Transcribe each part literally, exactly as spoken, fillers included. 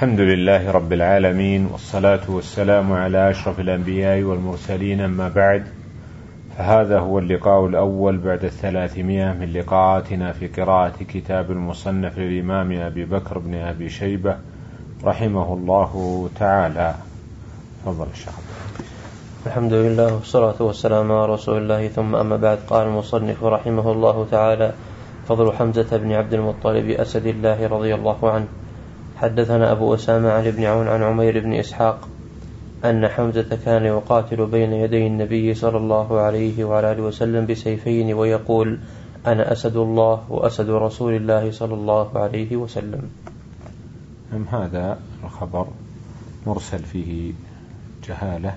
الحمد لله رب العالمين، والصلاة والسلام على أشرف الأنبياء والمرسلين، أما بعد، فهذا هو اللقاء الأول بعد الثلاثمائة من لقاءاتنا في قراءة كتاب المصنف للإمام أبي بكر بن أبي شيبة رحمه الله تعالى. تفضل الشيخ. الحمد لله والصلاة والسلام على رسول الله، ثم أما بعد. قال المصنف رحمه الله تعالى: فضل حمزة بن عبد المطلب أسد الله رضي الله عنه. حدثنا أبو أسامة عن ابن عون عن عمير بن إسحاق أن حمزة كان يقاتل بين يدي النبي صلى الله عليه وعلى آله وسلم بسيفين ويقول: أنا أسد الله وأسد رسول الله صلى الله عليه وسلم. أم هذا الخبر مرسل فيه جهالة.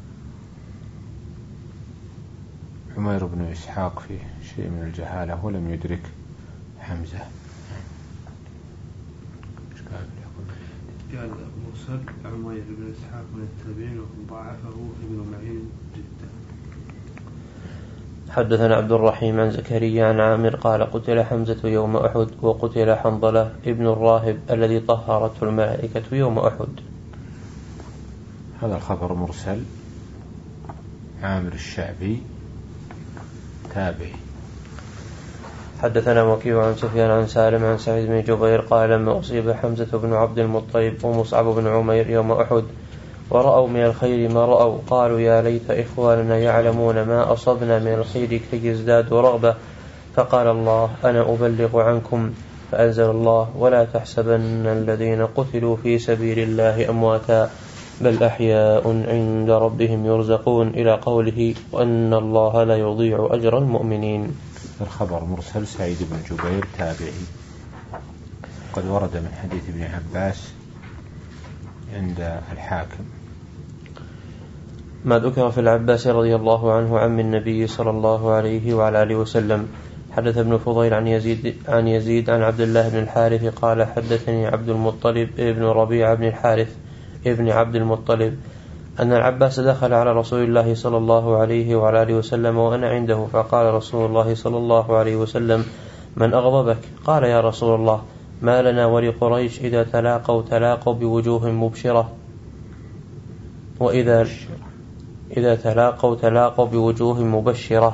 عمير بن إسحاق فيه شيء من الجهالة ولم يدرك حمزة. قال مرسل عمير بن إسحاق من التابعين وضاعفه ابن معين جدا. حدثنا عبد الرحيم عن زكريا عن عامر قال: قتل حمزة يوم أحد، وقتل حنظلة ابن الراهب الذي طهرته الملائكة يوم أحد. هذا الخبر مرسل. عامر الشعبي تابعي. حدثنا وكيع عن سفيان عن سالم عن سعيد بن جبير قال: لما أصيب حمزة بن عبد المطلب ومصعب بن عمير يوم أحد ورأوا من الخير ما رأوا، قالوا: يا ليت إخواننا يعلمون ما أصبنا من الخير كي يزدادوا رغبة. فقال الله: أنا أبلغ عنكم. فأنزل الله: ولا تحسبن الذين قتلوا في سبيل الله أمواتا بل أحياء عند ربهم يرزقون، إلى قوله: وأن الله لا يضيع أجر المؤمنين. الخبر مرسل. سعيد بن جبير تابعي، قد ورد من حديث ابن عباس عند الحاكم. ما ذكر في العباس رضي الله عنه عم النبي صلى الله عليه وعلى آله وسلم. حدث ابن فضيل عن يزيد عن يزيد عن عبد الله بن الحارث قال: حدثني عبد المطلب ابن ربيعة بن الحارث ابن عبد المطلب أن العباس دخل على رسول الله صلى الله عليه وعلى آله وسلم وأنا عنده، فقال رسول الله صلى الله عليه وسلم: من أغضبك؟ قال: يا رسول الله، ما لنا ولقريش إذا تلاقوا تلاقوا بوجوه مبشرة، وإذا إذا تلاقوا تلاقوا بوجوه مبشرة،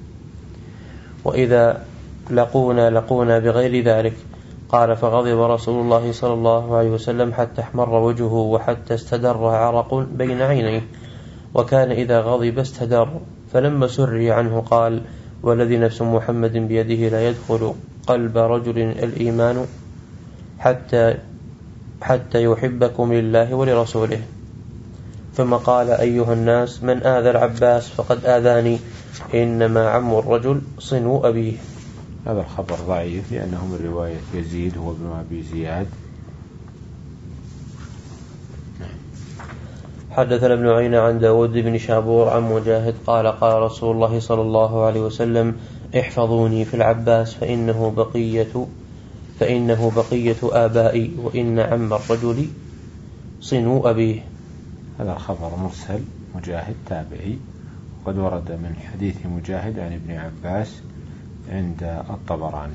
وإذا لقونا لقونا بغير ذلك. قال: فغضب رسول الله صلى الله عليه وسلم حتى احمر وجهه وحتى استدر عرق بين عينيه، وكان إذا غضب استدر. فلما سري عنه قال: والذي نفس محمد بيده لا يدخل قلب رجل الإيمان حتى حتى يحبكم لله ولرسوله. ثم قال: أيها الناس، من آذى العباس فقد آذاني، إنما عم الرجل صنو أبيه. هذا الخبر ضعيف لأنه من رواية يزيد هو ابن أبي زياد. حدثنا ابن عيينة عن داود بن شابور عن مجاهد قال: قال رسول الله صلى الله عليه وسلم: احفظوني في العباس فإنه بقية فإنه بقية آبائي، وإن عم الرجل صنو أبيه. هذا الخبر مرسل. مجاهد تابعي، وقد ورد من حديث مجاهد عن ابن عباس عند الطبراني.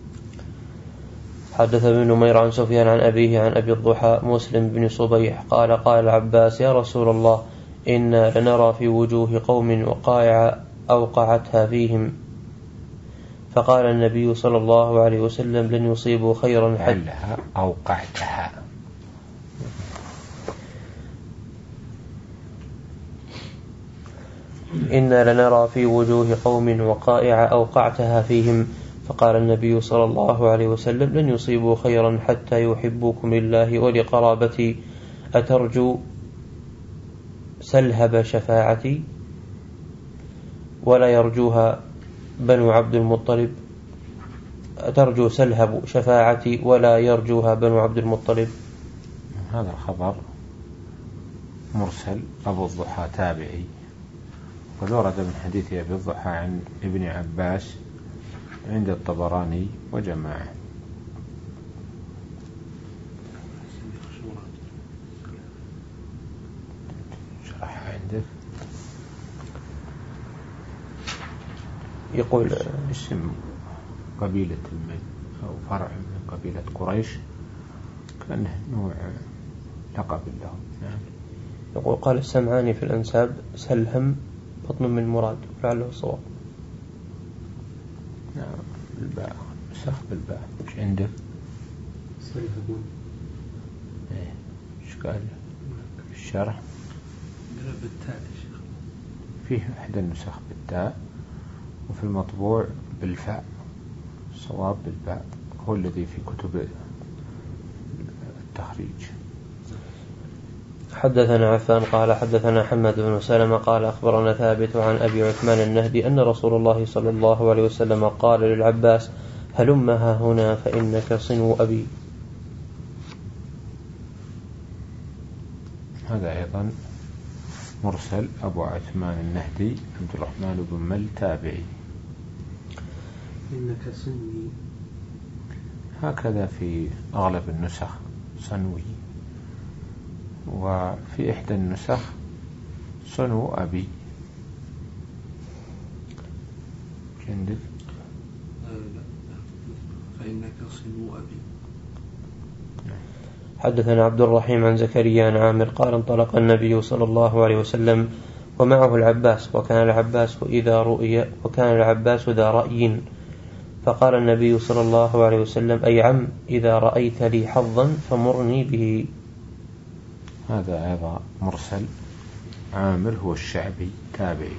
حدث ابن نمير عن سفيان عن أبيه عن أبي الضحى مسلم بن صبيح قال: قال العباس: يا رسول الله، إنا لنرى في وجوه قوم وقائع أوقعتها فيهم. فقال النبي صلى الله عليه وسلم: لن يصيبوا خيرا حلها أوقعتها. إنا لنرى في وجوه قوم وقائع أوقعتها فيهم. فقال النبي صلى الله عليه وسلم: لن يصيبوا خيرا حتى يحبوكم لله ولقرابتي. أترجو سلهب شفاعتي ولا يرجوها بنو عبد المطلب أترجو سلهب شفاعتي ولا يرجوها بنو عبد المطلب. هذا الخبر مرسل. أبو الضحى تابعي، قد ورد من حديث أبي الضحى عن ابن عباس عند الطبراني وجماعة. شرحها عندك. يقول اسم قبيلة من أو فرع من قبيلة قريش كأنه نوع لقب له. نعم. يقول قال السمعاني في الأنساب سلهم بطن من مراد ولعله الصواب. نعم بالباء نسخ بالباء. ايش عندك؟ سلهبون. ايه ايش قال الشرح؟ قال بالتاء يا شيخ. فيه احدى النسخ بالتاء وفي المطبوع بالفاء. الصواب بالباء هو الذي في كتب التخريج. حدثنا عفان قال حدثنا حماد بن سلمة قال أخبرنا ثابت عن أبي عثمان النهدي أن رسول الله صلى الله عليه وسلم قال للعباس هلمها هنا فإنك صنو أبي. هذا أيضا مرسل. أبو عثمان النهدي عبد الرحمن بن مل تابعي. إنك صنوي هكذا في أغلب النسخ صنوي، وفي إحدى النسخ صنو أبي. عندك؟ آه لا فإنك صنو أبي. حدثنا عبد الرحيم عن زكريا عن عامر قال انطلق النبي صلى الله عليه وسلم ومعه العباس وكان العباس إذا رؤي وكان العباس ذا رأي فقال النبي صلى الله عليه وسلم أي عم إذا رأيت لي حظا فمرني به. هذا أيضا مرسل. عامر هو الشعبي تابعي.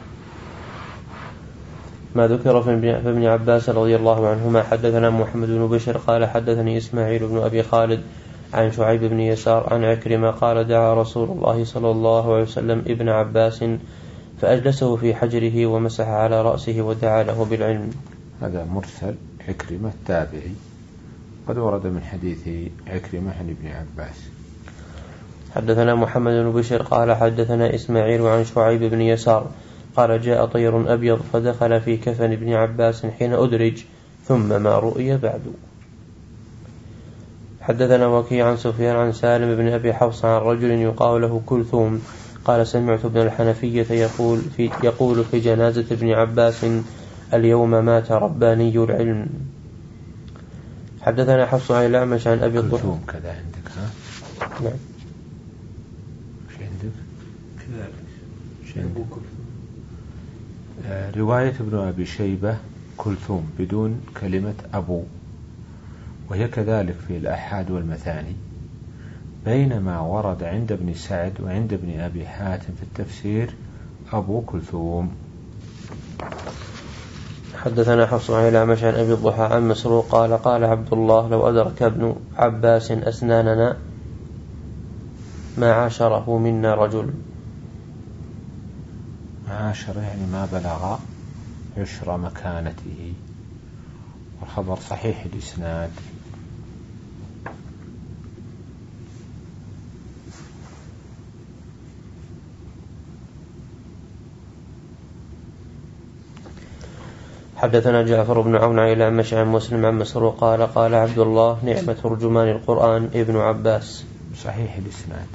ما ذكر في ابن عباس رضي الله عنهما. حدثنا محمد بن بشر قال حدثني إسماعيل بن أبي خالد عن شعيب بن يسار عن عكرمة قال دعا رسول الله صلى الله عليه وسلم ابن عباس فأجلسه في حجره ومسح على رأسه ودعا له بالعلم. هذا مرسل. عكرمة تابعي قد ورد من حديث عكرمة عن ابن عباس. حدثنا محمد بن بشر قال حدثنا إسماعيل عن شعيب بن يسار قال جاء طير أبيض فدخل في كفن ابن عباس حين أدرج ثم ما رؤي بعد. حدثنا وكيع عن سفيان عن سالم بن أبي حفص عن رجل يقال له كلثوم قال سمعت ابن الحنفية يقول في, يقول في جنازة ابن عباس اليوم مات رباني العلم. حدثنا حفص عن الأعمش عن أبي الضحى. كلثوم كذا عندك؟ ها نعم. ايش عندك؟ كذلك أبو كلثوم. آه رواية ابن أبي شيبة كلثوم بدون كلمة أبو، وهي كذلك في الأحاد والمثاني، بينما ورد عند ابن سعد وعند ابن أبي حاتم في التفسير أبو كلثوم. حدثنا حفص عن الأعمش عن أبي الضحى عن مسروق قال قال عبد الله لو أدرك ابن عباس أسناننا ما عاشره منا رجل. عاشر يعني ما بلغ عشر مكانته، والخبر صحيح الإسناد. حدثنا جعفر بن عون عن الأعمش عن مسلم عن مسروق قال قال عبد الله نعمة ترجمان القرآن ابن عباس. صحيح الإسناد.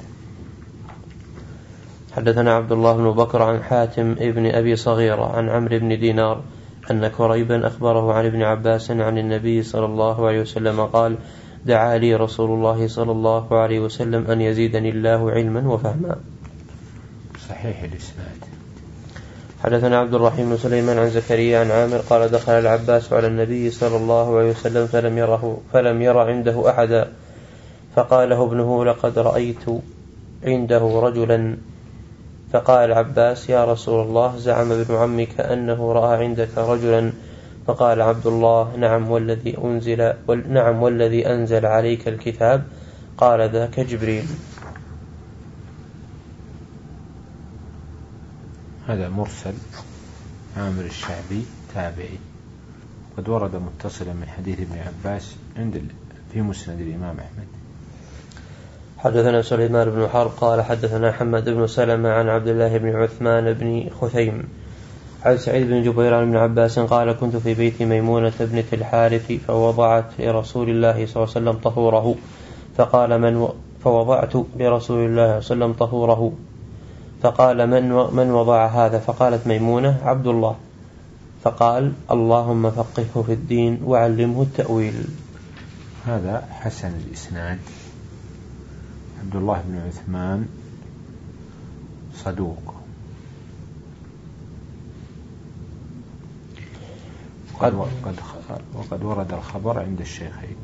حدثنا عبد الله بن بكر عن حاتم ابن أبي صغيرة عن عمرو بن دينار أن كريبا أخبره عن ابن عباس عن النبي صلى الله عليه وسلم قال دعا لي رسول الله صلى الله عليه وسلم أن يزيدني الله علما وفهما. صحيح الإسناد. حدثنا عبد الرحيم بن سليمان عن زكريا عن عامر قال دخل العباس على النبي صلى الله عليه وسلم فلم يره فلم ير عنده أحدا فقال له ابنه لقد رأيت عنده رجلا. فقال العباس يا رسول الله زعم ابن عمك أنه رأى عندك رجلا. فقال عبد الله نعم والذي أنزل نعم والذي أنزل عليك الكتاب. قال ذاك جبريل. هذا مرسل. عامر الشعبي تابعي قد ورد متصلا من حديث ابن عباس عند في مسند الإمام أحمد. حدثنا سليمان بن حرب قال حدثنا حماد بن سلمة عن عبد الله بن عثمان بن خثيم عن سعيد بن جبير عن ابن عباس قال كنت في بيت ميمونة ابنة الحارث فوضعت لرسول الله صلى الله عليه وسلم طهوره فقال من و... فوضعت لرسول الله صلى الله عليه وسلم طهوره فقال من, و... من وضع هذا؟ فقالت ميمونة عبد الله. فقال اللهم فقهه في الدين وعلمه التأويل. هذا حسن الإسناد عبد الله بن عثمان صدوق. وقد, وقد, وقد ورد الخبر عند الشيخين.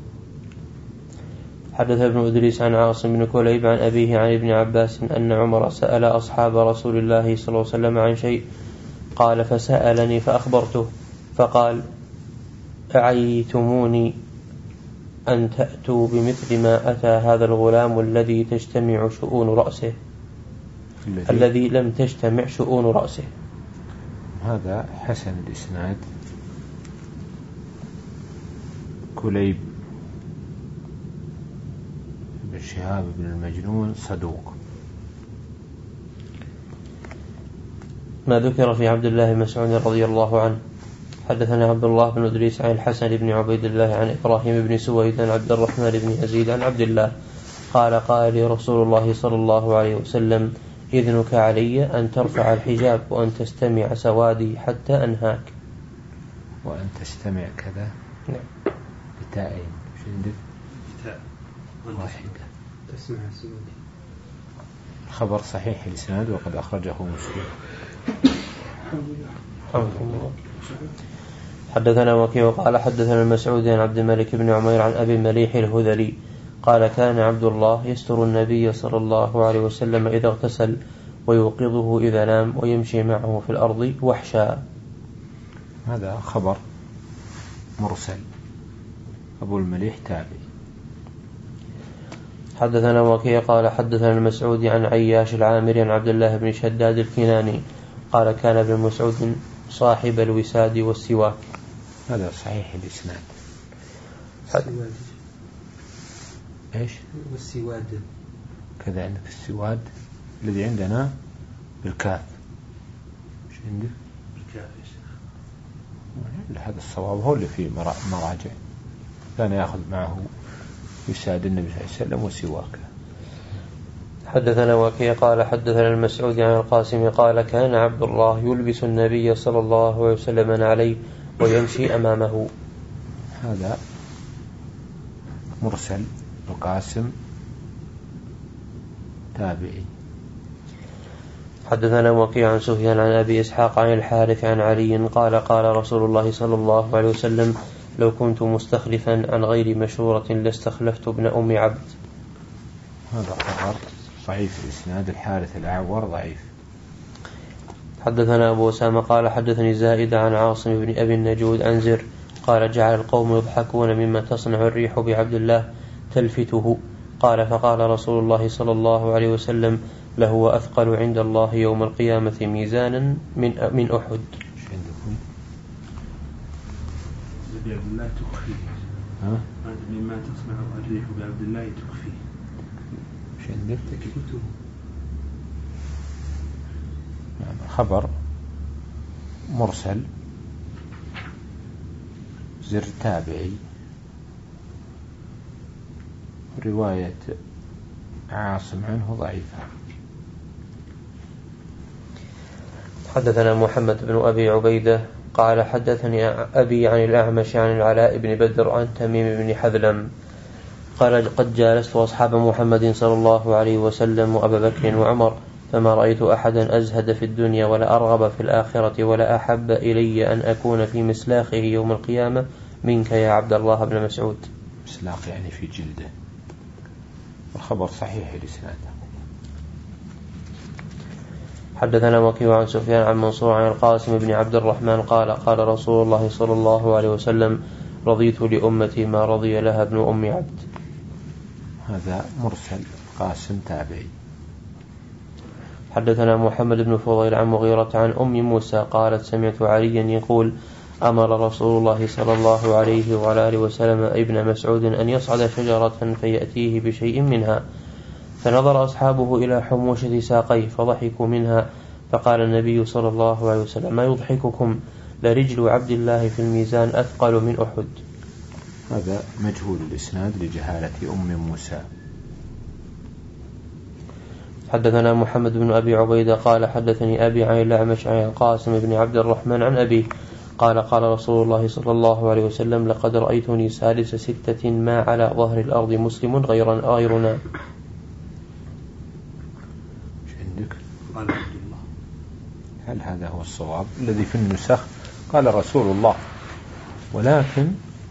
حدث ابن إدريس عن عاصم بن كليب عن أبيه عن ابن عباس أن عمر سأل أصحاب رسول الله صلى الله عليه وسلم عن شيء، قال فسألني فأخبرته فقال أعيتموني أن تأتوا بمثل ما أتى هذا الغلام الذي تجتمع شؤون رأسه الذي, الذي لم تجتمع شؤون رأسه. هذا حسن الإسناد. كليب بن شهاب بن المجنون صدوق. ما ذكر في عبد الله بن مسعود رضي الله عنه. حدثنا عبد الله بن إدريس عن الحسن بن عبيد الله عن إبراهيم بن سويد عن عبد الرحمن بن يزيد عن عبد الله قال قال لي رسول الله صلى الله عليه وسلم إذنك علي أن ترفع الحجاب وأن تستمع سوادي حتى أنهاك. وأن تستمع كذا نعم بتاءين عندك بتاء واحدة تسمع سوادي. خبر صحيح الإسناد وقد أخرجه مسلم. حدثنا وكيع قال حدثنا المسعود عن عبد الملك بن عمير عن أبي مليح الهذلي قال كان عبد الله يستر النبي صلى الله عليه وسلم إذا اغتسل ويوقظه إذا نام ويمشي معه في الأرض وحشا. هذا خبر مرسل. أبو المليح تابعي. حدثنا وكيع قال حدثنا المسعود عن عياش العامري عن عبد الله بن شداد الكناني قال كان ابن مسعود صاحب الوساد والسواك. هذا صحيح الإسناد. السواد إيش؟ والسواد كذا عندك السواد الذي عندنا بالكاف. إيش عندك؟ بالكاف يا شيخ. هذا الصواب هو اللي فيه مراجع. كان يأخذ معه وساد النبي صلى الله عليه وسلم وسواك. حدثنا وكيع قال حدثنا المسعود عن القاسم قال كان عبد الله يلبس النبي صلى الله عليه وسلم عليه ويمشي أمامه. هذا مرسل. القاسم تابعي. حدثنا وكيع عن سفيان عن أبي إسحاق عن الحارث عن علي قال قال رسول الله صلى الله عليه وسلم لو كنت مستخلفا عن غير مشورة لاستخلفت ابن أم عبد. هذا خبر ضعيف الإسناد. الحارث الأعور ضعيف. حدثنا أبو أسامة قال حدثني زائد عن عاصم بن أبي النجود عن زر قال جعل القوم يضحكون مما تصنع الريح بعبد الله تلفته. قال فقال رسول الله صلى الله عليه وسلم لهو أثقل عند الله يوم القيامة ميزانا من من أحد. بعبد الله تخفي. ها؟ مما تصنع الريح بعبد الله تخفي. ايش عندك؟ تكفته. خبر مرسل. زر تابعي. رواية عاصم عنه ضعيفة. حدثنا محمد بن أبي عبيدة قال حدثني أبي عن الأعمش عن العلاء بن بدر عن تميم بن حذلم قال قد جالست أصحاب محمد صلى الله عليه وسلم وأبا بكر وعمر فما رأيت أحدا أزهد في الدنيا ولا أرغب في الآخرة ولا أحب إلي أن أكون في مسلاخه يوم القيامة منك يا عبد الله بن مسعود. مسلاخ يعني في جلده. الخبر صحيح الإسناد. حدثنا وكيع عن سفيان عن منصور عن القاسم بن عبد الرحمن قال قال رسول الله صلى الله عليه وسلم رضيت لأمتي ما رضي لها ابن أم عبد. هذا مرسل. قاسم تابعي. حدثنا محمد بن فضيل عن مغيرة عن أم موسى قالت سمعت عليا يقول أمر رسول الله صلى الله عليه وعلى آله وسلم ابن مسعود أن يصعد شجرة فيأتيه بشيء منها فنظر أصحابه إلى حموشة ساقيه فضحكوا منها فقال النبي صلى الله عليه وسلم ما يضحككم لرجل عبد الله في الميزان أثقل من أحد. هذا مجهول الإسناد لجهالة أم موسى. حدثنا محمد بن أبي عبيدة قال حدثني أبي عن الأعمش عن القاسم بن عبد الرحمن عن أبيه قال قال رسول الله صلى الله عليه وسلم لقد رأيتني سادس ستة ما على ظهر الأرض مسلم غير غيرنا. قال عبد الله. هل هذا هو الصواب؟ الذي في النسخ قال رسول الله، ولكن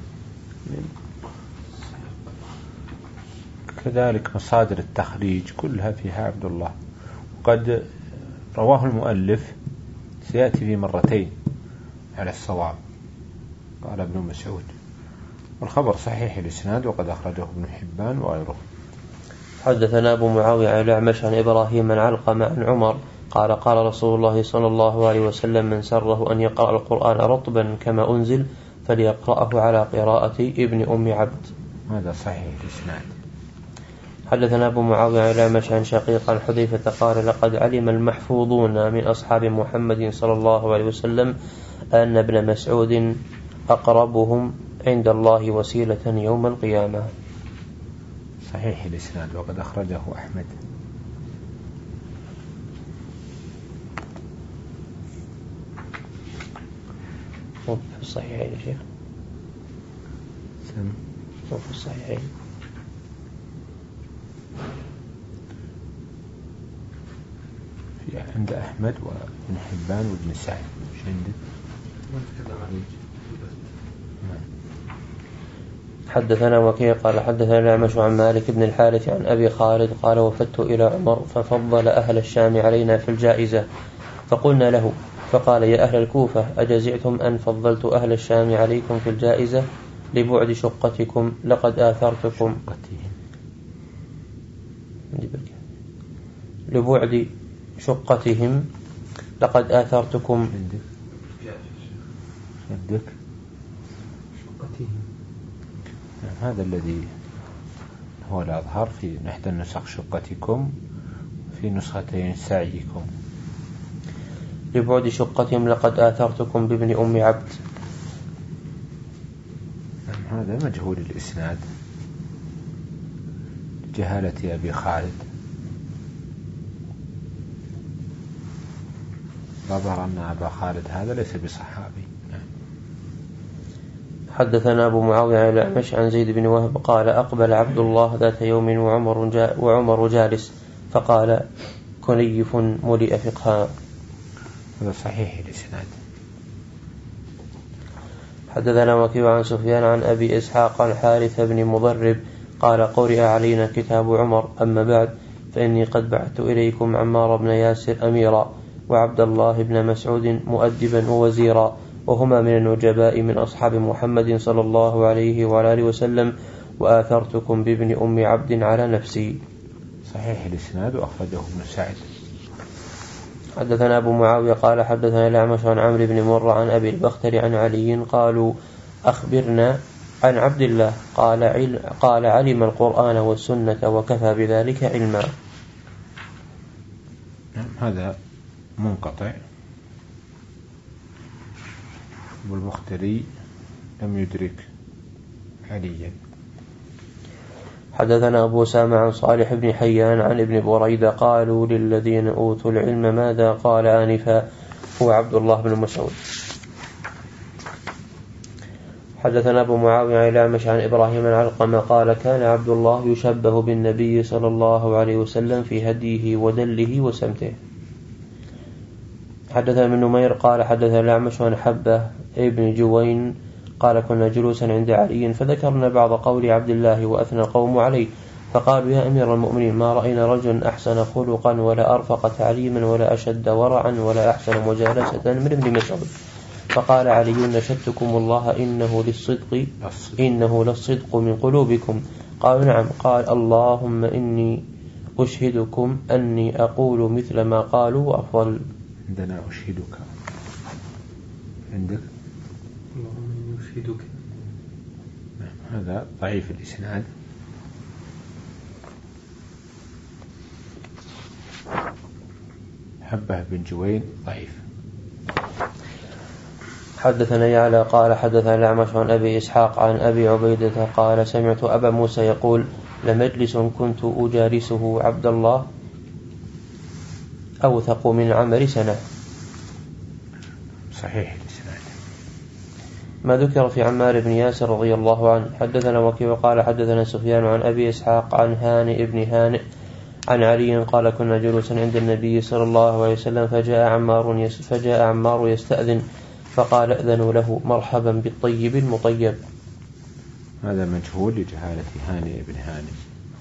كذلك مصادر التخريج كلها فيها عبد الله، وقد رواه المؤلف سيأتي في مرتين على الصواب، قال ابن مسعود، والخبر صحيح الإسناد وقد أخرجه ابن حبان وغيره. حدثنا أبو معاوية عن الأعمش عن إبراهيم عن علقمة عن عمر قال قال رسول الله صلى الله عليه وسلم من سره أن يقرأ القرآن رطبا كما أنزل فليقرأه على قراءة ابن أم عبد. هذا صحيح الإسناد. حدثنا أبو معاوية عن الأعمش عن شقيق عن حذيفة قال لقد علم المحفوظون من أصحاب محمد صلى الله عليه وسلم أن ابن مسعود أقربهم عند الله وسيلة يوم القيامة. صحيح الإسناد وقد أخرجه أحمد. في الصحيحين يا شيخ. سم. في الصحيحين. في عند أحمد وابن حبان وابن سعد. مش عندك؟ حدثنا وكيع قال حدثنا الأعمش عن مالك بن الحارث عن أبي خالد قال وفدت إلى عمر ففضل أهل الشام علينا في الجائزة فقلنا له فقال يا أهل الكوفة أجزعتم أن فضلت أهل الشام عليكم في الجائزة لبعد شقتكم لقد آثرتكم لبعد شقتهم لقد آثرتكم عندك شقتهم. هذا الذي هو الأظهر في إحدى النسخ شقتكم، في نسختين سعيكم. لبعد شقتهم لقد آثرتكم بابن أم عبد. هذا مجهول الإسناد جهالة أبي خالد، نظر أن أبا خالد هذا ليس بصحابي. حدثنا أبو معاوية عن الأعمش عن زيد بن وهب قال أقبل عبد الله ذات يوم وعمر, جا وعمر جالس فقال كنيف ملئ فقها. هذا صحيح الإسناد. حدثنا وكيع عن سفيان عن أبي إسحاق عن حارث بن مضرب قال قرئ علينا كتاب عمر أما بعد فإني قد بعثت إليكم عمار بن ياسر أميرا وعبد الله بن مسعود مؤدبا ووزيرا وهما من النجباء من أصحاب محمد صلى الله عليه وعلى آله وسلم وآثرتكم بابن أم عبد على نفسي. صحيح الإسناد وأخرجه ابن سعد. حدثنا أبو معاوية قال حدثنا الأعمش عن عمرو بن مرة عن أبي البختر عن علي قالوا أخبرنا عن عبد الله قال, عل قال علم القرآن والسنة وكفى بذلك علما. هذا منقطع، والبختري لم يدرك عليا. حدثنا أبو سامع عن صالح بن حيان عن ابن بريدة قالوا للذين أوتوا العلم ماذا قال آنفا هو عبد الله بن مسعود. حدثنا أبو معاوية عن الأعمش عن إبراهيم عن علقمة قال كان عبد الله يشبه بالنبي صلى الله عليه وسلم في هديه ودله وسمته. حدثنا ابن نمير قال حدثنا الأعمش عن حبة ابن جوين قال كنا جلوسا عند علي فذكرنا بعض قول عبد الله وأثنى القوم عليه فقالوا يا أمير المؤمنين ما رأينا رجل أحسن خلقا ولا أرفق تعليما ولا أشد ورعا ولا أحسن مجالسة من ابن مسعود. فقال علي نشدتكم الله إنه للصدق إنه للصدق من قلوبكم. قالوا نعم. قال اللهم إني أشهدكم أني أقول مثل ما قالوا وأفضل. عندنا أشهدك. عندك اللهم إني أشهدك. هذا ضعيف الإسناد. حبه بن جوين ضعيف. حدثنا يعلى قال حدثنا الأعمش عن أبي إسحاق عن أبي عبيدة قال سمعت أبا موسى يقول لمجلس كنت أجالسه عبد الله أوثق من عمر سنة. صحيح الإسناد. ما ذكر في عمار بن ياسر رضي الله عنه. حدثنا وكيع قال حدثنا سفيان عن أبي إسحاق عن هانئ بن هانئ عن علي قال كنا جلوسا عند النبي صلى الله عليه وسلم فجاء عمار فجاء عمار يستأذن فقال أذنوا له مرحبا بالطيب المطيب. هذا مجهول لجهالة هاني بن هاني.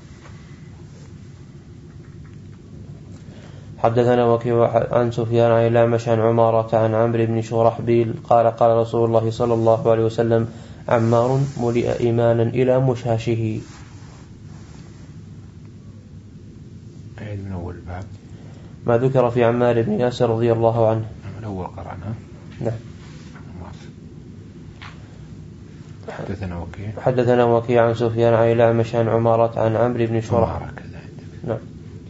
حدثنا وكيع عن سفيان عن الأعمش عن عمارة عن عمرو بن شرحبيل قال قال رسول الله صلى الله عليه وسلم عمار ملئ إيمانا إلى مشاشه. من أول باب ما ذكر في عمار بن ياسر رضي الله عنه. من أول قرأنا. نعم. حدثنا وكيع حدثنا وكيع عن سفيان عن الأعمش عن عمارة عن عمرو بن شرحبيل. نعم.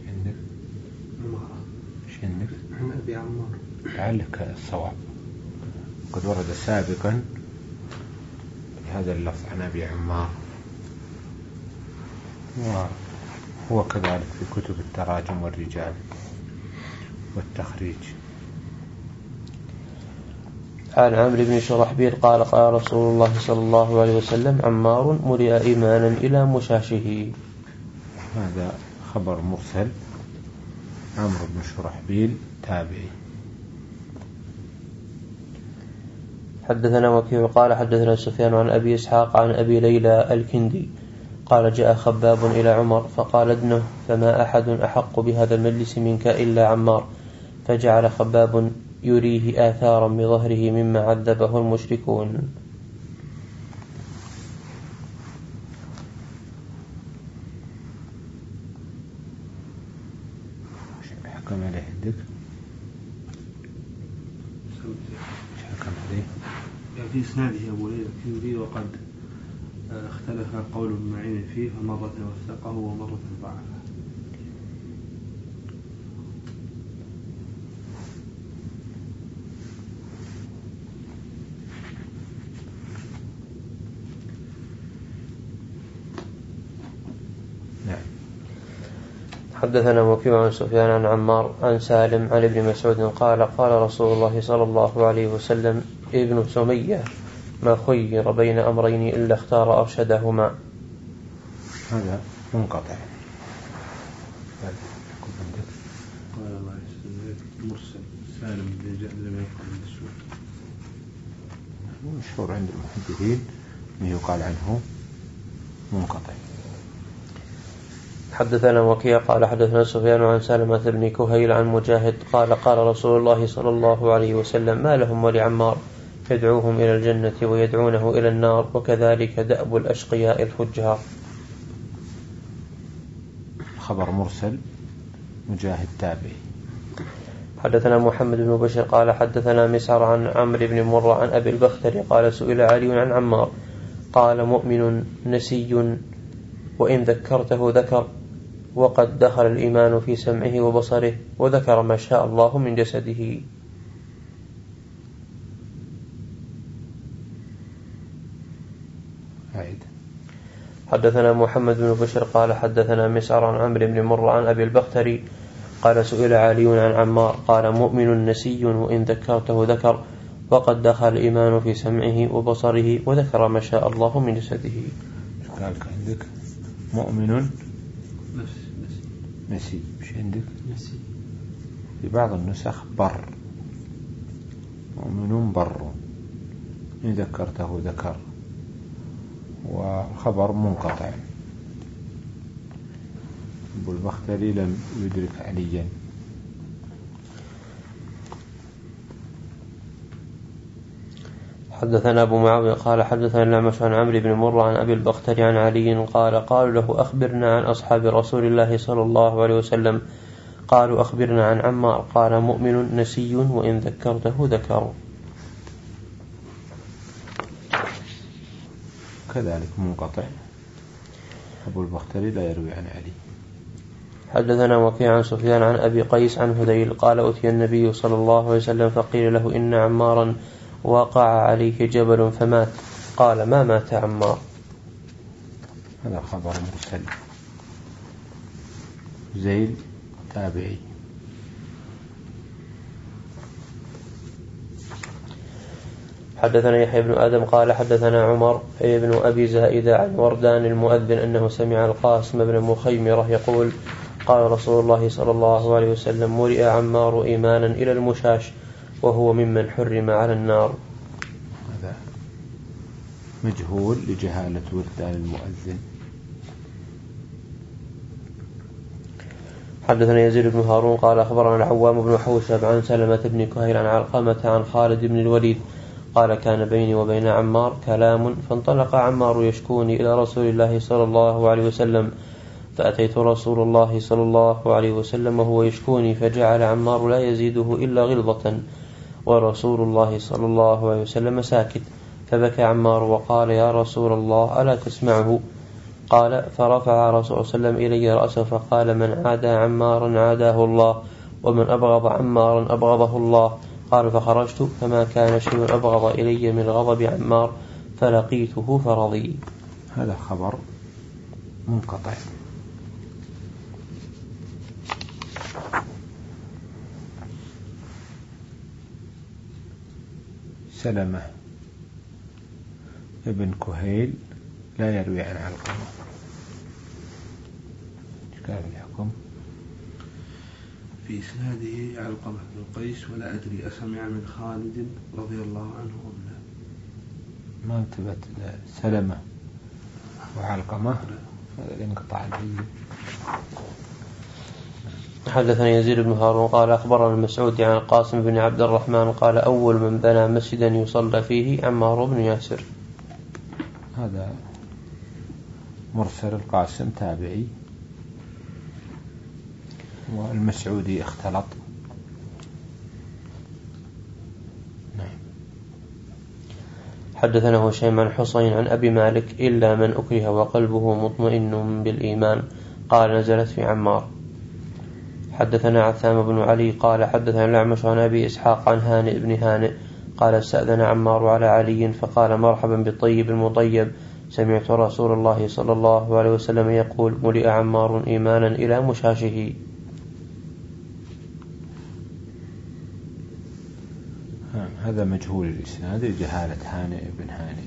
عندك عن أبي عمار لعلك الصواب قد ورد سابقا هذا اللفظ عن أبي عمار، وهو كذلك في كتب التراجم والرجال والتخريج. عن عمرو بن شرحبيل قال قال رسول الله صلى الله عليه وسلم عمار ملئ إيمانا إلى مشاشه. هذا خبر مرسل، عمرو بن شرحبيل تابعي. حدثنا وكيع قال حدثنا سفيان عن أبي إسحاق عن أبي ليلى الكندي قال جاء خباب إلى عمر فقال ادنه فما أحد أحق بهذا المجلس منك إلا عمار، فجعل خباب يريه آثارا بظهره مما عذبه المشركون. حكم عليه عندك؟ حكم عليه في إسناده أبو ليلى الكندي وقد اختلف قول ابن معين فيه فمرة وثقه ومرة ضعفه. حدثنا وكيع عن سفيان عن عمار عن سالم عن ابن مسعود قال قال رسول الله صلى الله عليه وسلم ابن سمية ما خير بين أمرين إلا اختار أرشدهما. هذا منقطع. قال الله مرسل سالم بن جعد لم يقل المسعود. مشهور عند المحدثين أنه يقال عنه منقطع. حدثنا وكيع قال حدثنا سفيان عن سلمة بن كهيل عن مجاهد قال قال رسول الله صلى الله عليه وسلم ما لهم ولعمار يدعوهم إلى الجنة ويدعونه إلى النار وكذلك دأب الأشقياء الفجار. خبر مرسل مجاهد تابعي. حدثنا محمد بن بشر قال حدثنا مسعر عن عمرو بن مرة عن أبي البختري قال سئل علي عن عمار قال مؤمن نسي وإن ذكرته ذكر وقد دخل الإيمان في سمعه وبصره وذكر ما شاء الله من جسده. عيد. حدثنا محمد بن بشر قال حدثنا مسعر عن عمرو بن مرة عن أبي البختري قال سئل علي عن عمار قال مؤمن نسي وإن ذكرته ذكر وقد دخل الإيمان في سمعه وبصره وذكر ما شاء الله من جسده. قال عندك مؤمن نسي نسي مش عندك نسي في بعض النسخ بر مؤمن بر إن ذكرته ذكر وخبر منقطع. أبو البختري لم يدرك عليا. حدثنا أبو معاوية قال حدثنا الأعمش عن عمرو بن مرة عن أبي البختري عن علي قال قالوا له أخبرنا عن أصحاب رسول الله صلى الله عليه وسلم قالوا أخبرنا عن عمار قال مؤمن نسي وإن ذكرته ذكر. كذلك منقطع. أبو البختري لا يروي عن علي. حدثنا وكيع عن سفيان عن أبي قيس عن هذيل قال أتي النبي صلى الله عليه وسلم فقيل له إن عمارا وقع عليه جبل فمات قال ما مات عمار. هذا خبر مرسل. زيد تابعي. حدثنا يحيى بن آدم قال حدثنا عمر بن أبي زائدة عن وردان المؤذن أنه سمع القاسم بن مخيمرة يقول قال رسول الله صلى الله عليه وسلم مرئ عمار إيمانا إلى المشاش وهو ممن حرم على النار. هذا مجهول لجهالة وردان المؤذن. حدثنا يزيد بن هارون قال أخبرنا العوام بن حوشب عن سلمة بن كهيل عن علقمة عن خالد بن الوليد قال كان بيني وبين عمار كلام فانطلق عمار يشكوني إلى رسول الله صلى الله عليه وسلم فأتيت رسول الله صلى الله عليه وسلم وهو يشكوني فجعل عمار لا يزيده إلا غلظة ورسول الله صلى الله عليه وسلم ساكت فبكى عمار وقال يا رسول الله ألا تسمعه؟ قال فرفع رسول الله صلى الله عليه وسلم إلي رأسه فقال من عادى عمارا عاداه الله ومن أبغض عمارا أبغضه الله. قال فخرجت فما كان شيء أبغض إلي من غضب عمار فلقيته فرضي. هذا خبر منقطع. سلمة ابن كهيل لا يروي عن علقمة. كيف الحكم؟ في إسناده علقمة بن قيس ولا أدري أسمع من خالد رضي الله عنه أم لا. ما انتبهت سلمة وعلقمة هذا الانقطاع الجيد. حدثنا يزيد بن هارون قال أخبرنا المسعود عن القاسم بن عبد الرحمن قال أول من بنى مسجدا يصلى فيه عمار بن ياسر. هذا مرسل. القاسم تابعي والمسعودي اختلط. نعم. حدثنا هشيم عن حصين عن أبي مالك إلا من أكره وقلبه مطمئن بالإيمان قال نزلت في عمار. حدثنا عثام بن علي قال حدثنا الأعمش عن أبي إسحاق عن هانئ بن هانئ قال استأذن عمار على علي فقال مرحبا بالطيب المطيب سمعت رسول الله صلى الله عليه وسلم يقول ملئ عمار إيمانا إلى مشاشه. هذا مجهول الإسناد لجهالة هانئ بن هانئ.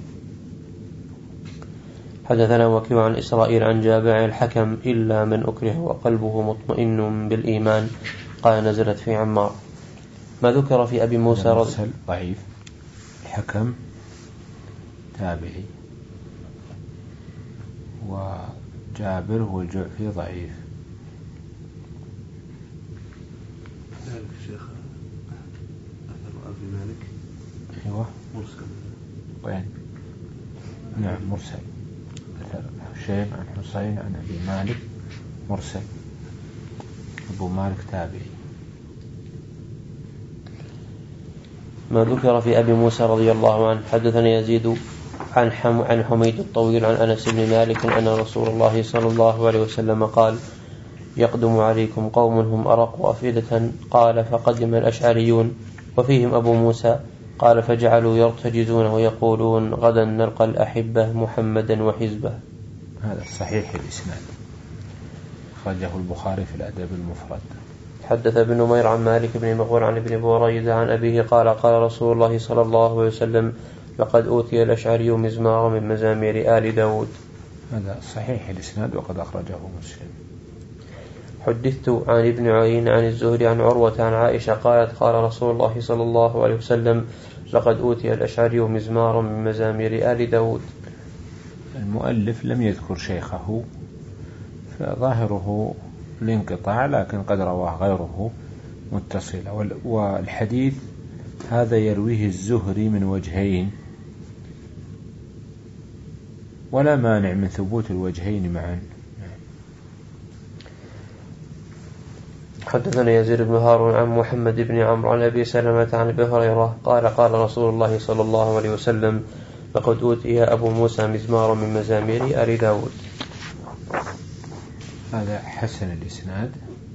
حدثنا وكيع عن إسرائيل عن جابع الحكم إلا من أكره وقلبه مطمئن بالإيمان قال نزلت في عمار. ما ذكر في أبي موسى رضي ضعيف. الحكم تابعي وجابر والجعفي ضعيف. ذلك الشيخ أثر أبي مالك. أيوة مرسل. وين؟ نعم مرسل. هشيم عن حسين عن أبي مالك مرسل. أبو مالك تابعي. ما ذكر في أبي موسى رضي الله عنه. حدثنا يزيد عن حم عن حميد الطويل عن أنس بن مالك أن رسول الله صلى الله عليه وسلم قال يقدم عليكم قوم هم أرق أفئدة قال فقدم الأشعريون وفيهم أبو موسى قال فجعلوا يرتجزون ويقولون غدا نلقى الأحبة محمدا وحزبه. هذا صحيح الإسناد خرجه البخاري في الأدب المفرد. حدث ابن نمير عن مالك بن مغول عن ابن بريدة عن أبيه قال قال رسول الله صلى الله عليه وسلم لقد أوتي الأشعري مزمار من مزامير آل داود. هذا صحيح الإسناد وقد أخرجه مسلم. حدثت عن ابن عين عن الزهري عن عروة عن عائشة قالت قال رسول الله صلى الله عليه وسلم لقد أوتي الأشعري مزمار من مزامير آل داود. المؤلف لم يذكر شيخه فظاهره الانقطاع لكن قد رواه غيره متصلا. والحديث هذا يرويه الزهري من وجهين ولا مانع من ثبوت الوجهين معا. حدثنا يزيد بن هارون عن محمد بن عمرو عن أبي سلمة عن أبي هريرة قال قال رسول الله صلى الله عليه وسلم لقد أوتي أبو موسى مزمار من مزامير آل داود. هذا حسن الإسناد.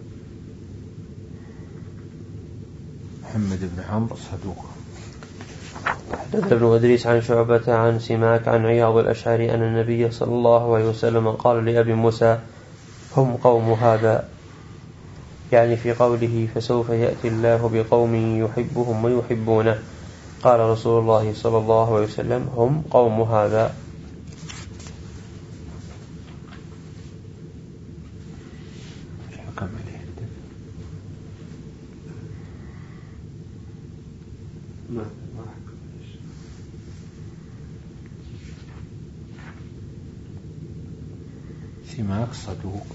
محمد بن عمرو صدوق. حدث ابن إدريس عن شعبة عن سماك عن عياض الأشعري أن النبي صلى الله عليه وسلم قال لأبي موسى هم قوم هذا يعني في قوله فسوف يأتي الله بقوم يحبهم ويحبونه قال رسول الله صلى الله عليه وسلم هم قوم هذا. سماك صدوق.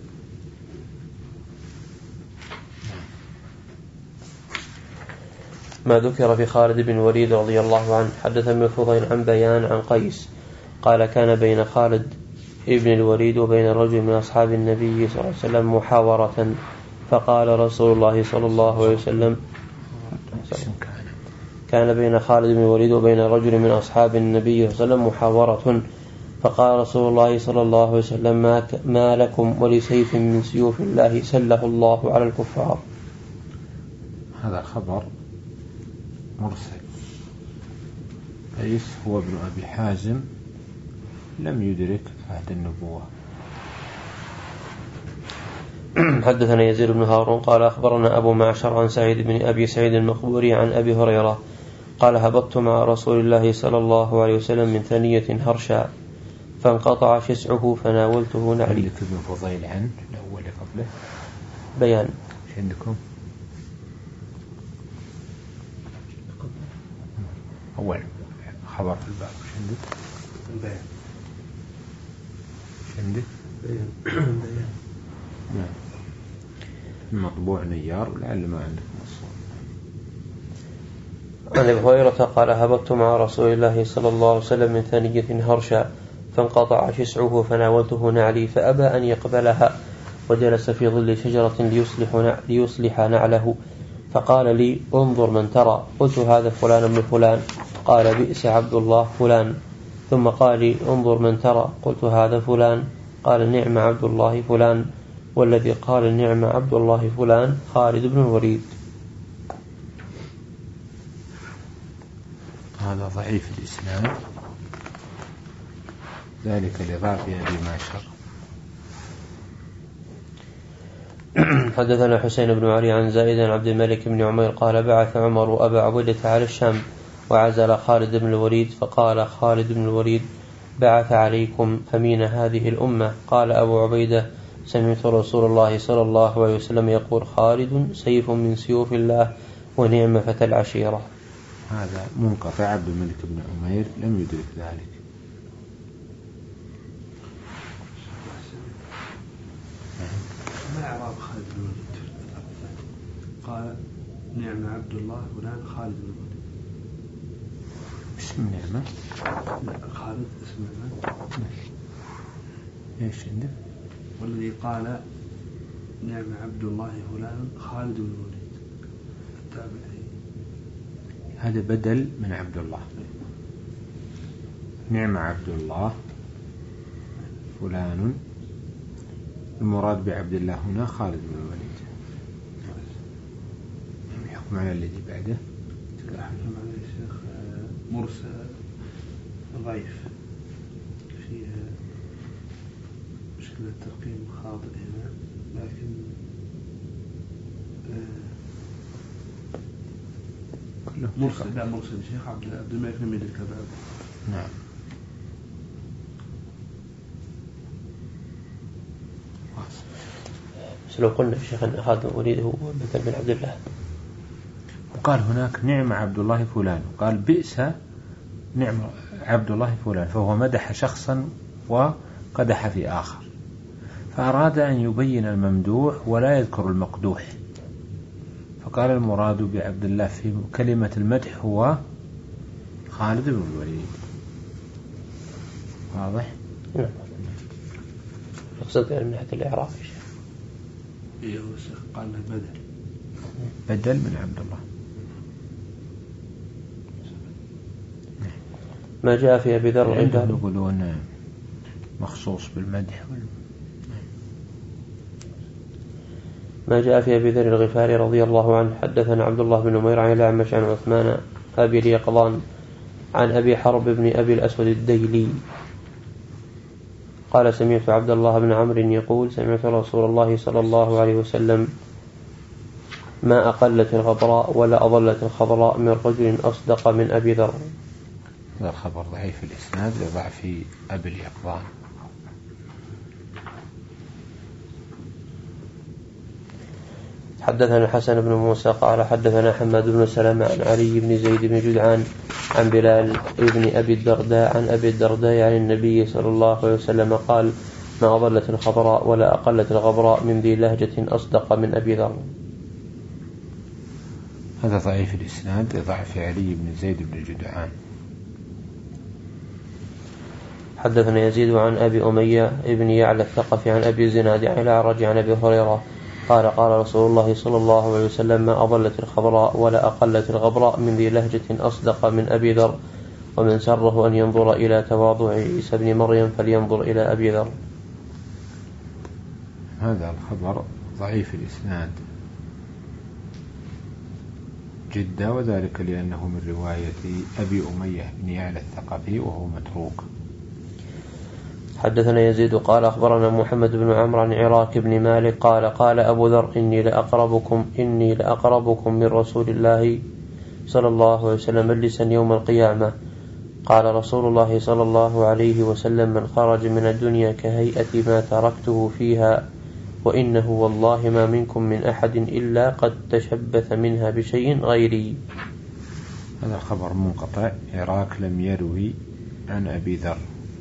ما ذكر في خالد بن الوليد رضي الله عنه. حدثني الفضيل عن بيان عن قيس قال كان بين خالد ابن الوليد وبين رجل من أصحاب النبي صلى الله عليه وسلم محاورة، فقال رسول الله صلى الله عليه وسلم كان بين خالد بن الوليد وبين رجل من أصحاب النبي صلى الله عليه وسلم محاورة، فقال رسول الله صلى الله عليه وسلم ما, ما لكم ولسيف من سيوف الله سله الله على الكفار. هذا خبر مرسل. قيس هو ابن أبي حازم لم يدرك عهد النبوة. حدثنا يزيد بن هارون قال أخبرنا أبو معشر عن سعيد بن أبي سعيد المقبوري عن أبي هريرة قال هبطت مع رسول الله صلى الله عليه وسلم من ثنية هرشا فانقطع شسعه فناولته نعلي. عندك ابن فضيل عن الأول قبله بيان. عندكم أول خبر في الباب وش عندك؟ بيان. عندك؟ بيان. بيان. نعم. مطبوع نيار ولعل ما عندك مصور. عن أبي هريرة قال هبطت مع رسول الله صلى الله عليه وسلم من ثنية هرشا فانقطع شسعه فناولته نعلي فأبى أن يقبلها وجلس في ظل شجرة ليصلح, ليصلح نعله فقال لي انظر من ترى. قلت هذا فلان من فلان. قال بئس عبد الله فلان. ثم قال لي انظر من ترى. قلت هذا فلان. قال نعم عبد الله فلان. والذي قال نعم عبد الله فلان خالد بن الوليد. هذا ضعيف الإسلام ذلك لضعف أبي معشر. حدثنا حسين بن علي عن زائد عن عبد الملك بن عمير قال بعث عمر أبا عبيدة على الشام وعزل خالد بن الوليد فقال خالد بن الوليد بعث عليكم أمين هذه الأمة. قال أبو عبيدة سمعت رسول الله صلى الله عليه وسلم يقول خالد سيف من سيوف الله ونعم فتى العشيرة. هذا منقطع. عبد الملك بن عمير لم يدرك ذلك. ما إعراب خالد بن الوليد؟ قال نعم عبد الله فلان خالد بن الوليد. اسم نعمة؟ لا خالد اسم نعمة. ايش عنده؟ والذي قال نعم عبد الله فلان خالد بن الوليد التابعي. هذا بدل من عبد الله. نعم عبد الله فلان المراد بعبد الله هنا خالد بن الوليد. يحكم على الذي بعده. يحكم عليه الشيخ مرسل ضعيف فيها مشكلة ترقيم خاطئ هنا لكن مرسل لا مرسل الشيخ عبد الملك بن الكباب. نعم. بس لو قلنا الشيخ أن خالد بن الوليد هو بدل بن عبد الله. وقال هناك نعم عبد الله فلان وقال بئس نعم عبد الله فلان فهو مدح شخصا وقدح في آخر فأراد أن يبين الممدوح ولا يذكر المقدوح فقال المراد بعبد الله في كلمة المدح هو خالد بن الوليد. واضح؟ نعم. أقصد من ناحية الإعراب إيه قال بدل بدل من عبد الله. ما جاء في أبي ذر الغفاري يقولون مخصوص بالمدح. ما جاء في أبي ذر الغفاري رضي الله عنه. حدثنا عبد الله بن نمير عن الأعمش عن عثمان أبي اليقظان عن أبي حرب بن أبي الأسود الديلي قال سمعت عبد الله بن عمرو يقول سمعت رسول الله صلى الله عليه وسلم ما أقلت الغبراء ولا أضلت الخضراء من رجل أصدق من أبي ذر. هذا الخبر ضعيف الإسناد لضعف أبي اليقظان. حدثنا الحسن بن موسى قال حدثنا حماد بن سلمة عن علي بن زيد بن جدعان عن بلال بن أبي الدرداء عن أبي الدرداء عن النبي صلى الله عليه وسلم قال ما أضلت الخضراء ولا أقلت الغبراء من ذي لهجة أصدق من أبي ذر. هذا ضعيف الإسناد لضعف علي بن زيد بن جدعان. حدثنا يزيد عن أبي أمية ابن يعلى الثقفي عن أبي الزناد عن الأعرج عن أبي هريرة قال قال رسول الله صلى الله عليه وسلم ما أضلت الخضراء ولا أقلت الغبراء من ذي لهجة أصدق من أبي ذر ومن سره أن ينظر إلى تواضع عيسى بن مريم فلينظر إلى أبي ذر. هذا الخبر ضعيف الإسناد جدا، وذلك لأنه من رواية أبي أمية بن يعلى الثقفي وهو متروك. حدثنا يزيد قال أخبرنا محمد بن عمرو عن عراك بن مالك قال قال أبو ذر إني لأقربكم إني لأقربكم من رسول الله صلى الله عليه وسلم مجلسا يوم القيامة. قال رسول الله صلى الله عليه وسلم من خرج من الدنيا كهيئة ما تركته فيها وإنه والله ما منكم من أحد إلا قد تشبث منها بشيء غيري. هذا خبر منقطع، عراك لم يروي عن أبي ذر.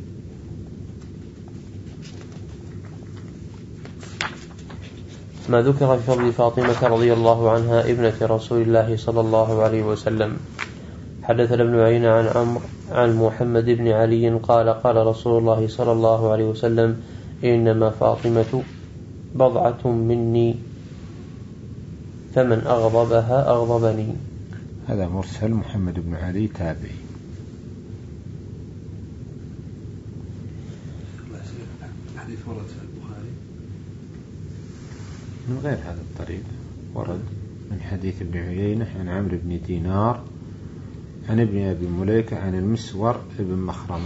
ما ذكر في فضل فاطمة رضي الله عنها ابنة رسول الله صلى الله عليه وسلم. حدثنا ابن عيينة عن عمرو عن محمد بن علي قال قال رسول الله صلى الله عليه وسلم إنما فاطمة بضعة مني فمن أغضبها أغضبني. هذا مرسل، محمد بن علي تابعي. حديث ورد في البخاري من غير هذا الطريق، ورد من حديث ابن عيينة عن عمرو بن دينار عن ابن أبي مليكة عن المسور ابن مخرمة.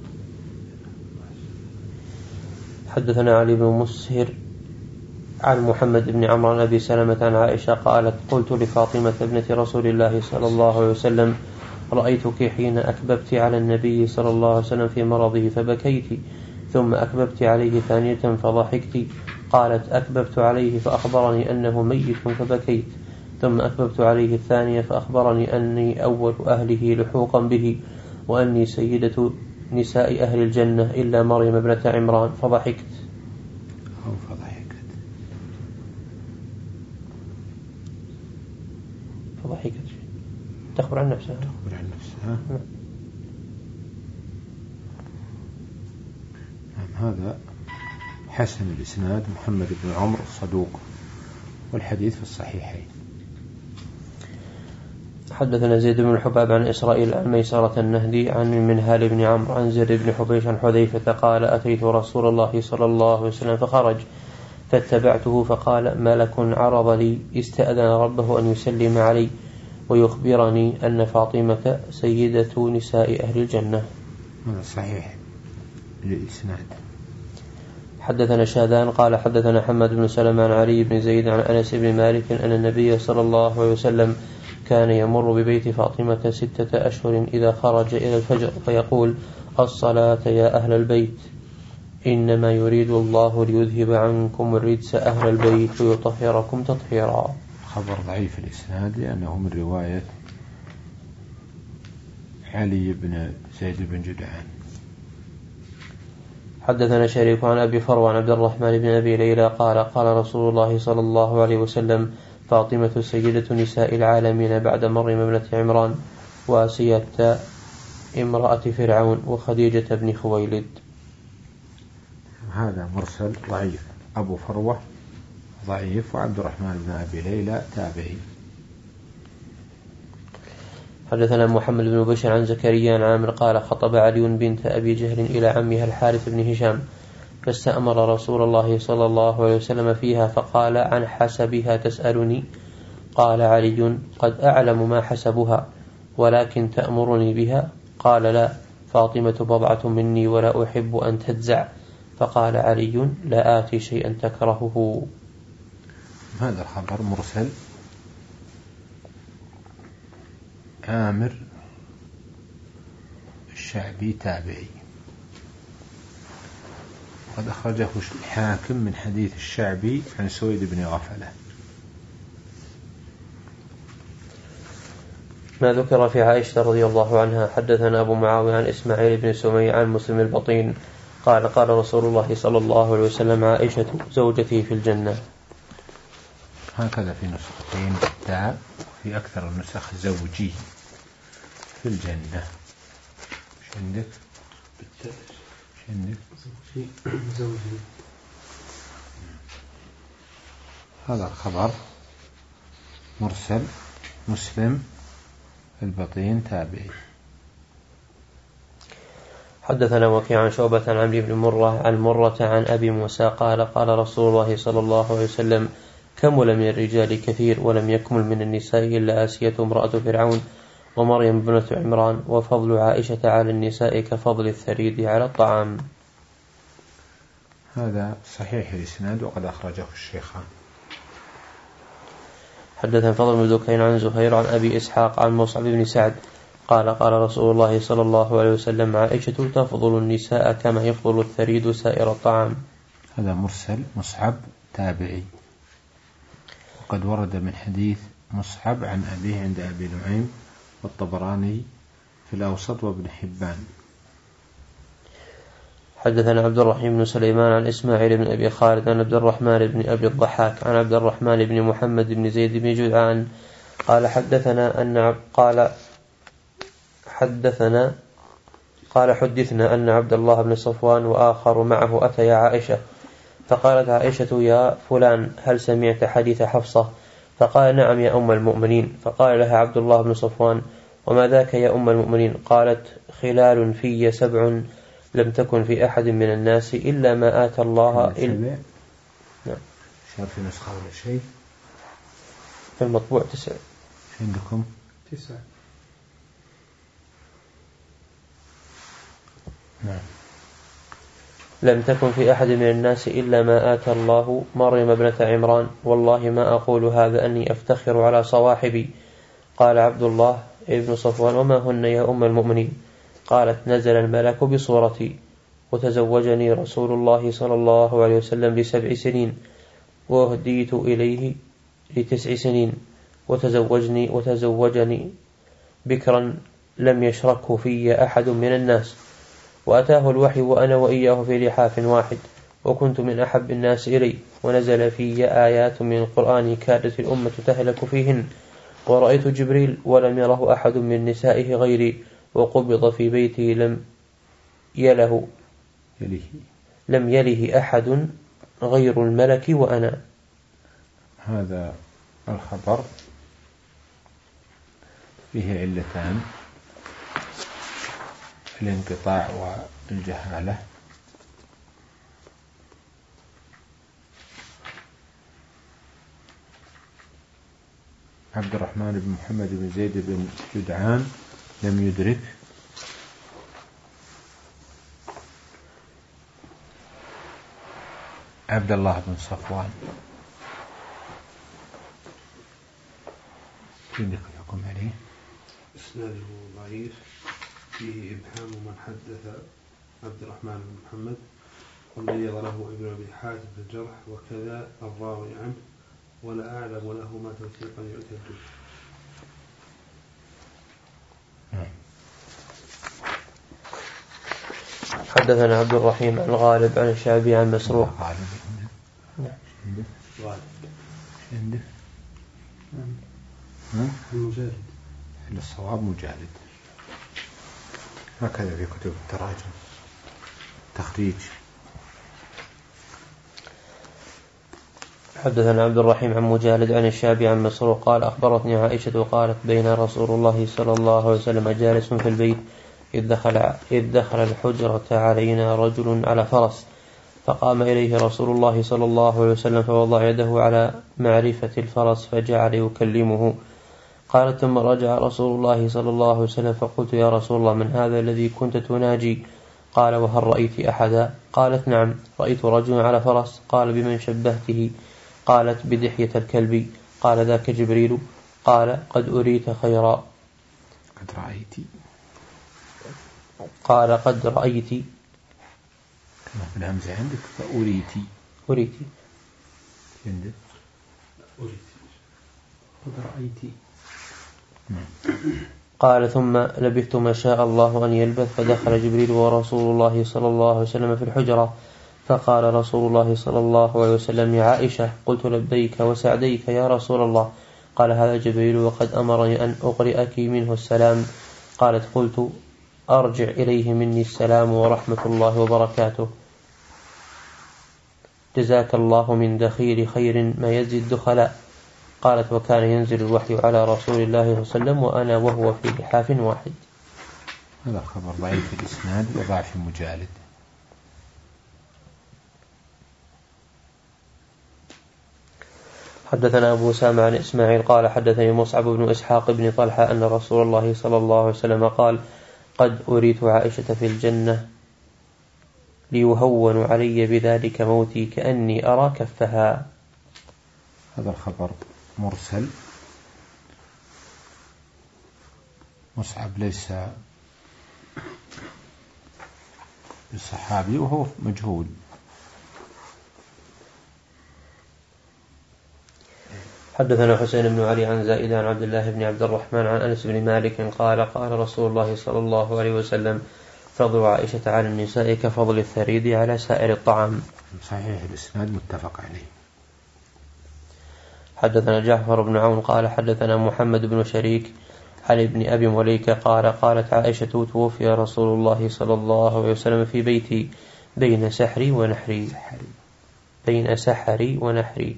حدثنا علي بن مسهر عن محمد بن عمرو عن أبي سلمة عن عائشة قالت قلت لفاطمة ابنة رسول الله صلى الله عليه وسلم رأيتك حين أكببت على النبي صلى الله عليه وسلم في مرضه فبكيت ثم أكببت عليه ثانية فضحكت. قالت أكببت عليه فأخبرني أنه ميت فبكيت ثم أكببت عليه الثانية فأخبرني أني أول أهله لحوقا به وأني سيدة نساء أهل الجنة إلا مريم ابنة عمران فضحكت. أو فضحكت فضحكت تخبر عن نفسها تخبر عن نفسها. نعم. هذا حسن الإسناد، محمد بن عمرو صدوق، والحديث في الصحيحين. حدثنا زيد بن الحباب عن إسرائيل عن ميسرة النهدي عن منهال بن عمرو عن زيد بن حبيش عن حذيفة قال أتيت رسول الله صلى الله عليه وسلم فخرج فاتبعته فقال ملك عرض لي استأذن ربه أن يسلم علي ويخبرني أن فاطمة سيدة نساء أهل الجنة. هذا صحيح للإسناد. حدثنا شاذان قال حدثنا حماد بن سلمة عن علي بن زيد عن أنس بن مالك أن النبي صلى الله عليه وسلم كان يمر ببيت فاطمة ستة أشهر إذا خرج إلى الفجر فيقول الصلاة يا أهل البيت إنما يريد الله ليذهب عنكم الرجس أهل البيت ويطهركم تطهيرا. خبر ضعيف الإسناد لأنه من رواية علي بن زيد بن جدعان. حدثنا شريك عن أبي فروة عن عبد الرحمن بن أبي ليلى قال قال رسول الله صلى الله عليه وسلم فاطمة سيدة نساء العالمين بعد مريم ابنة عمران وآسية امرأة فرعون وخديجة بن خويلد. هذا مرسل ضعيف. أبو فروة ضعيف، وعبد الرحمن بن أبي ليلى تابعي. حدثنا محمد بن بشر عن زكريا عن عامر قال خطب علي بنت أبي جهل إلى عمها الحارث بن هشام فاستأمر رسول الله صلى الله عليه وسلم فيها فقال عن حسبها تسألني؟ قال علي قد أعلم ما حسبها ولكن تأمرني بها؟ قال لا، فاطمة بضعة مني ولا أحب أن تجزع. فقال علي لا آتي شيئا تكرهه. هذا الخبر مرسل عامر الشعبي تابعي، قد أخرجه الحاكم من حديث الشعبي عن سويد بن غفلة. ما ذكر في عائشة رضي الله عنها. حدثنا أبو معاوية عن إسماعيل بن سمي عن مسلم البطين قال قال رسول الله صلى الله عليه وسلم عائشة زوجتي في الجنة. هكذا في نسختين تاء، في أكثر النسخ زوجي في الجنة. مش عندك؟ مش عندك؟ زوجي. هذا الخبر مرسل، مسلم البطين تابعي. حدثنا وكيع عن شعبة عن عمرو بن مرة عن مرة عن أبي موسى قال قال رسول الله صلى الله عليه وسلم كمل من الرجال كثير ولم يكمل من النساء إلا آسية امرأة فرعون ومريم بنت عمران وفضل عائشة على النساء كفضل الثريد على الطعام. هذا صحيح الإسناد وقد أخرجه الشيخان. حدثنا فضل بن دكين عن زهير عن أبي إسحاق عن مصعب بن سعد قال قال رسول الله صلى الله عليه وسلم عائشة تفضل النساء كما يفضل الثريد سائر الطعام. هذا مرسل مصعب تابعي، وقد ورد من حديث مصعب عن أبيه عند أبي نعيم والطبراني في الأوسط وابن حبان. حدثنا عبد الرحيم بن سليمان عن إسماعيل بن أبي خالد عن عبد الرحمن بن أبي الضحاك عن عبد الرحمن بن محمد بن زيد بن جدعان قال حدثنا أن قال حدثنا قال حدثنا أن عبد الله بن صفوان وآخر معه أتيا عائشة فقالت عائشة يا فلان هل سمعت حديث حفصة؟ فقال نعم يا أم المؤمنين. فقال لها عبد الله بن صفوان وما ذاك يا أم المؤمنين؟ قالت خلال في سبع لم تكن في أحد من الناس إلا ما آتى الله إلا. نعم. شاف في نسخة ولا شيء؟ في المطبوع تسع. عندكم تسع. نعم. لم تكن في أحد من الناس إلا ما آتى الله مريم ابنة عمران والله ما أقول هذا أني أفتخر على صواحبي. قال عبد الله ابن صفوان وما هن يا أم المؤمنين؟ قالت نزل الملك بصورتي وتزوجني رسول الله صلى الله عليه وسلم لسبع سنين وهديت إليه لتسع سنين وتزوجني وتزوجني بكرا لم يشركه في أحد من الناس وأتاه الوحي وأنا وإياه في لحاف واحد وكنت من أحب الناس إلي ونزل في آيات من القرآن كادت الأمة تهلك فيهن ورأيت جبريل ولم يره أحد من نسائه غيري وقبض في بيتي لم يله يليه لم يله أحد غير الملك وأنا. هذا الخبر فيه علتان، الانقطاع والجهالة. عبد الرحمن بن محمد بن زيد بن جدعان لم يدرك عبد الله بن صفوان. عندك الحكم عليه؟ إسناده ضعيف فيه إبهام من حدث عبد الرحمن بن محمد وميض له ابن أبي حاتم في الجرح وكذا الراوي عنه ولا أعلم له ما توثيقا يعتد. حدثنا عبد الرحيم عن غالب عن الشعبي عن مسروق. غالب غالب عنده مجالد الصواب مجالد، هكذا في كتب التراجم تخريج. حدثنا عبد الرحيم عن مجالد عن الشعبي عن مسروق قال أخبرتني عائشة قالت بين رسول الله صلى الله عليه وسلم جالس في البيت إذ دخل, إذ دخل الحجرة علينا رجل على فرس فقام إليه رسول الله صلى الله عليه وسلم فوضع يده على معرفة الفرس فجعل يكلمه. قالت ثم رجع رسول الله صلى الله عليه وسلم فقلت يا رسول الله من هذا الذي كنت تناجي؟ قال وهل رأيت أحدا؟ قالت نعم رأيت رجلا على فرس. قال بمن شبهته؟ قالت بدحية الكلب. قال ذاك جبريل. قال قد أريت خيرا. قد رأيت. قال قد رأيت. كما في الهمزة عندك فأريتي. أريتي. عندك أريتي. قد رأيتي. قال ثم لبثت ما شاء الله أن يلبث فدخل جبريل ورسول الله صلى الله عليه وسلم في الحجرة فقال رسول الله صلى الله عليه وسلم يا عائشة قلت لبيك وسعديك يا رسول الله. قال هذا جبريل وقد أمرني أن أقرئك منه السلام. قالت قلت أرجع إليه مني السلام ورحمة الله وبركاته جزاك الله من دخيل خير ما يجزي الدخلاء. قالت وكان ينزل الوحي على رسول الله صلى الله عليه وسلم وأنا وهو في لحاف واحد. هذا خبر ضعيف الإسناد وضعف مجالد. حدثنا أبو أسامة عن إسماعيل قال حدثني مصعب بن إسحاق بن طلحة أن رسول الله صلى الله عليه وسلم قال قد أريت عائشة في الجنة ليهون علي بذلك موتي كأني أرى كفها. هذا الخبر مرسل. مصعب ليس بالصحابي وهو مجهول. حدثنا حسين بن علي عن زائدة عن عبد الله بن عبد الرحمن عن أنس بن مالك قال قال رسول الله صلى الله عليه وسلم فضل عائشة على النساء كفضل الثريد على سائر الطعام. صحيح الإسناد متفق عليه. حدثنا جعفر بن عون قال حدثنا محمد بن شريك عن ابن أبي مليكة قال قالت عائشة توفي رسول الله صلى الله عليه وسلم في بيتي بين سحري ونحري. بين سحري ونحري.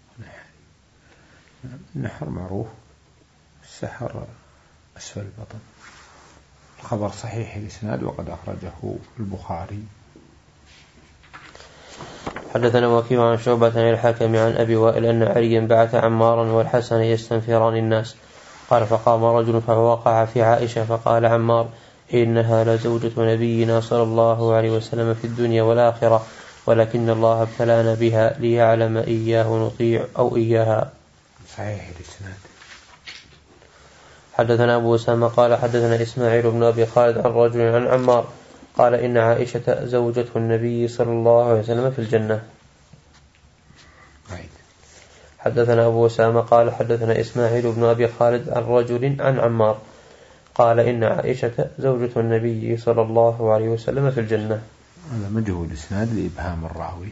النحر معروف، السحر أسفل البطن. الخبر صحيح الإسناد وقد أخرجه البخاري. حدثنا وكيع عن شعبة عن الحكم عن أبي وائل أن عليا بعث عمارا والحسن يستنفران الناس. قال فقام رجل فوقع في عائشة فقال عمار إنها لزوجة نبينا صلى الله عليه وسلم في الدنيا والآخرة ولكن الله ابتلانا بها ليعلم إياه نطيع أو إياها. صحيح الإسناد. حدثنا أبو أسامة قال حدثنا إسماعيل بن أبي خالد عن رجل عن عمار قال إن عائشة زوجة النبي صلى الله عليه وسلم في الجنة. حدثنا أبو أسامة قال حدثنا إسماعيل بن أبي خالد عن رجل عن عمار قال إن عائشة زوجة النبي صلى الله عليه وسلم في الجنة. هذا مجهول الإسناد لإبهام الراوي.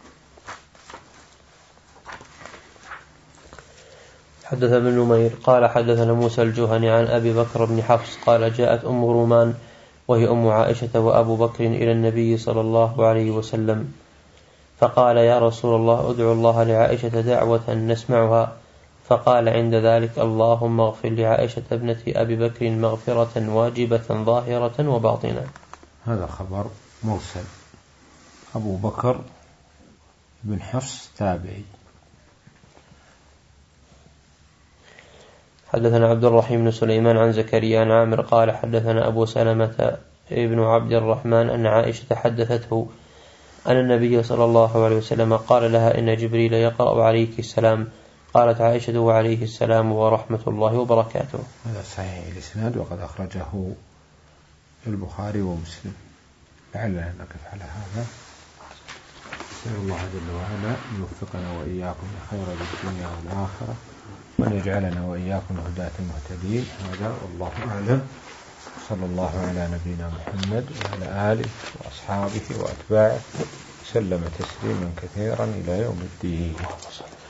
حدثنا ابن نمير قال حدثنا موسى الجهني عن أبي بكر بن حفص قال جاءت أم رومان وهي أم عائشة وأبو بكر إلى النبي صلى الله عليه وسلم فقال يا رسول الله ادعو الله لعائشة دعوة نسمعها. فقال عند ذلك اللهم اغفر لعائشة ابنة أبي بكر مغفرة واجبة ظاهرة وباطنة. هذا خبر مرسل. أبو بكر بن حفص تابعي. حدثنا عبد الرحيم بن سليمان عن زكريا عن عامر قال حدثنا أبو سلمة ابن عبد الرحمن أن عائشة حدثته أن النبي صلى الله عليه وسلم قال لها إن جبريل يقرأ عليك السلام. قالت عائشة وعليه السلام ورحمة الله وبركاته. هذا صحيح الإسناد وقد أخرجه البخاري ومسلم. لعلنا نقف على هذا. نسأل الله جل وعلا أن يوفقنا وإياكم لخير الدنيا والآخرة وأن يجعلنا وإياكم هداة المهتدين. هذا والله أعلم. صلى الله على نبينا محمد وعلى آله وأصحابه وأتباعه سلم تسليما كثيرا إلى يوم الدين.